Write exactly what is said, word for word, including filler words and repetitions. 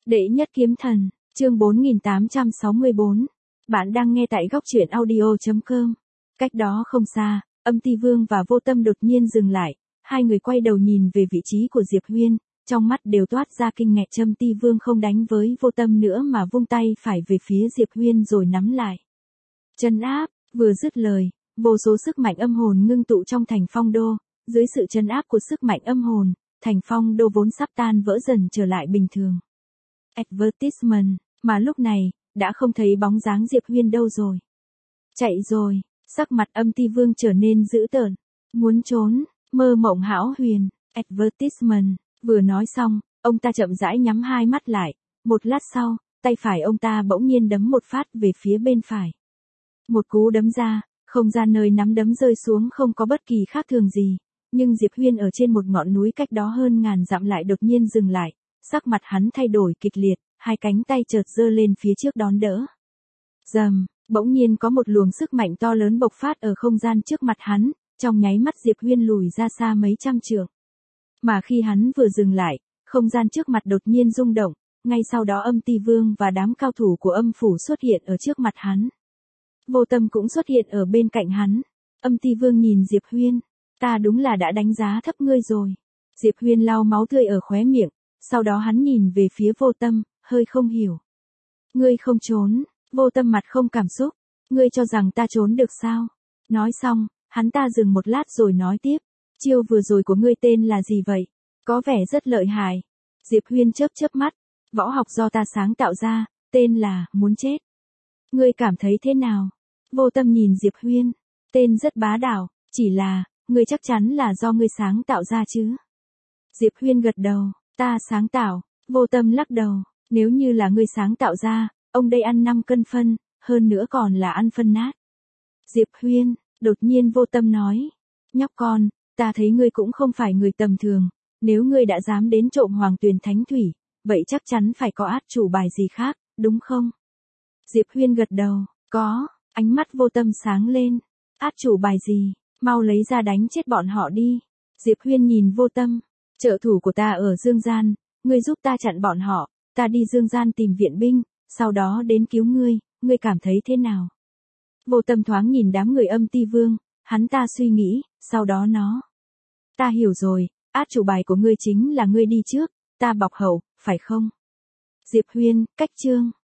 Đệ nhất kiếm thần, chương bốn nghìn tám trăm sáu mươi bốn. Bạn đang nghe tại góc truyện audio chấm com. Cách đó không xa, Âm Ti Vương và Vô Tâm đột nhiên dừng lại, hai người quay đầu nhìn về vị trí của Diệp Huyên, trong mắt đều toát ra kinh ngạc. Âm Ti Vương không đánh với Vô Tâm nữa mà vung tay phải về phía Diệp Huyên rồi nắm lại. Trấn áp, vừa dứt lời, vô số sức mạnh âm hồn ngưng tụ trong thành phong đô, dưới sự trấn áp của sức mạnh âm hồn, thành phong đô vốn sắp tan vỡ dần trở lại bình thường. Advertisement, mà lúc này, đã không thấy bóng dáng Diệp Huyên đâu rồi. Chạy rồi, sắc mặt Âm Ti Vương trở nên dữ tợn. Muốn trốn, mơ mộng hão huyền. Advertisement, vừa nói xong, ông ta chậm rãi nhắm hai mắt lại. Một lát sau, tay phải ông ta bỗng nhiên đấm một phát về phía bên phải. Một cú đấm ra, không gian nơi nắm đấm rơi xuống không có bất kỳ khác thường gì. Nhưng Diệp Huyên ở trên một ngọn núi cách đó hơn ngàn dặm lại đột nhiên dừng lại. Sắc mặt hắn thay đổi kịch liệt, hai cánh tay chợt giơ lên phía trước đón đỡ. Rầm, bỗng nhiên có một luồng sức mạnh to lớn bộc phát ở không gian trước mặt hắn, trong nháy mắt Diệp Huyên lùi ra xa mấy trăm trượng. Mà khi hắn vừa dừng lại, không gian trước mặt đột nhiên rung động, ngay sau đó Âm Ti Vương và đám cao thủ của âm phủ xuất hiện ở trước mặt hắn. Vô Tâm cũng xuất hiện ở bên cạnh hắn. Âm Ti Vương nhìn Diệp Huyên, ta đúng là đã đánh giá thấp ngươi rồi. Diệp Huyên lau máu tươi ở khóe miệng. Sau đó hắn nhìn về phía Vô Tâm, hơi không hiểu. Ngươi không trốn, Vô Tâm mặt không cảm xúc. Ngươi cho rằng ta trốn được sao? Nói xong, hắn ta dừng một lát rồi nói tiếp. Chiêu vừa rồi của ngươi tên là gì vậy? Có vẻ rất lợi hại. Diệp Huyên chớp chớp mắt. Võ học do ta sáng tạo ra, tên là muốn chết. Ngươi cảm thấy thế nào? Vô Tâm nhìn Diệp Huyên. Tên rất bá đạo, chỉ là, ngươi chắc chắn là do ngươi sáng tạo ra chứ? Diệp Huyên gật đầu. Ta sáng tạo. Vô Tâm lắc đầu. Nếu như là ngươi sáng tạo ra, ông đây ăn năm cân phân, hơn nữa còn là ăn phân nát. Diệp Huyên, đột nhiên Vô Tâm nói. Nhóc con, ta thấy ngươi cũng không phải người tầm thường. Nếu ngươi đã dám đến trộm Hoàng Tuyền Thánh Thủy, vậy chắc chắn phải có át chủ bài gì khác, đúng không? Diệp Huyên gật đầu. Có. Ánh mắt Vô Tâm sáng lên. Át chủ bài gì? Mau lấy ra đánh chết bọn họ đi. Diệp Huyên nhìn Vô Tâm. Trợ thủ của ta ở Dương Gian, ngươi giúp ta chặn bọn họ, ta đi Dương Gian tìm viện binh, sau đó đến cứu ngươi, ngươi cảm thấy thế nào? Vô Tâm thoáng nhìn đám người Âm Ti Vương, hắn ta suy nghĩ, sau đó nó. Ta hiểu rồi, át chủ bài của ngươi chính là ngươi đi trước, ta bọc hậu, phải không? Diệp Huyên, cách chương.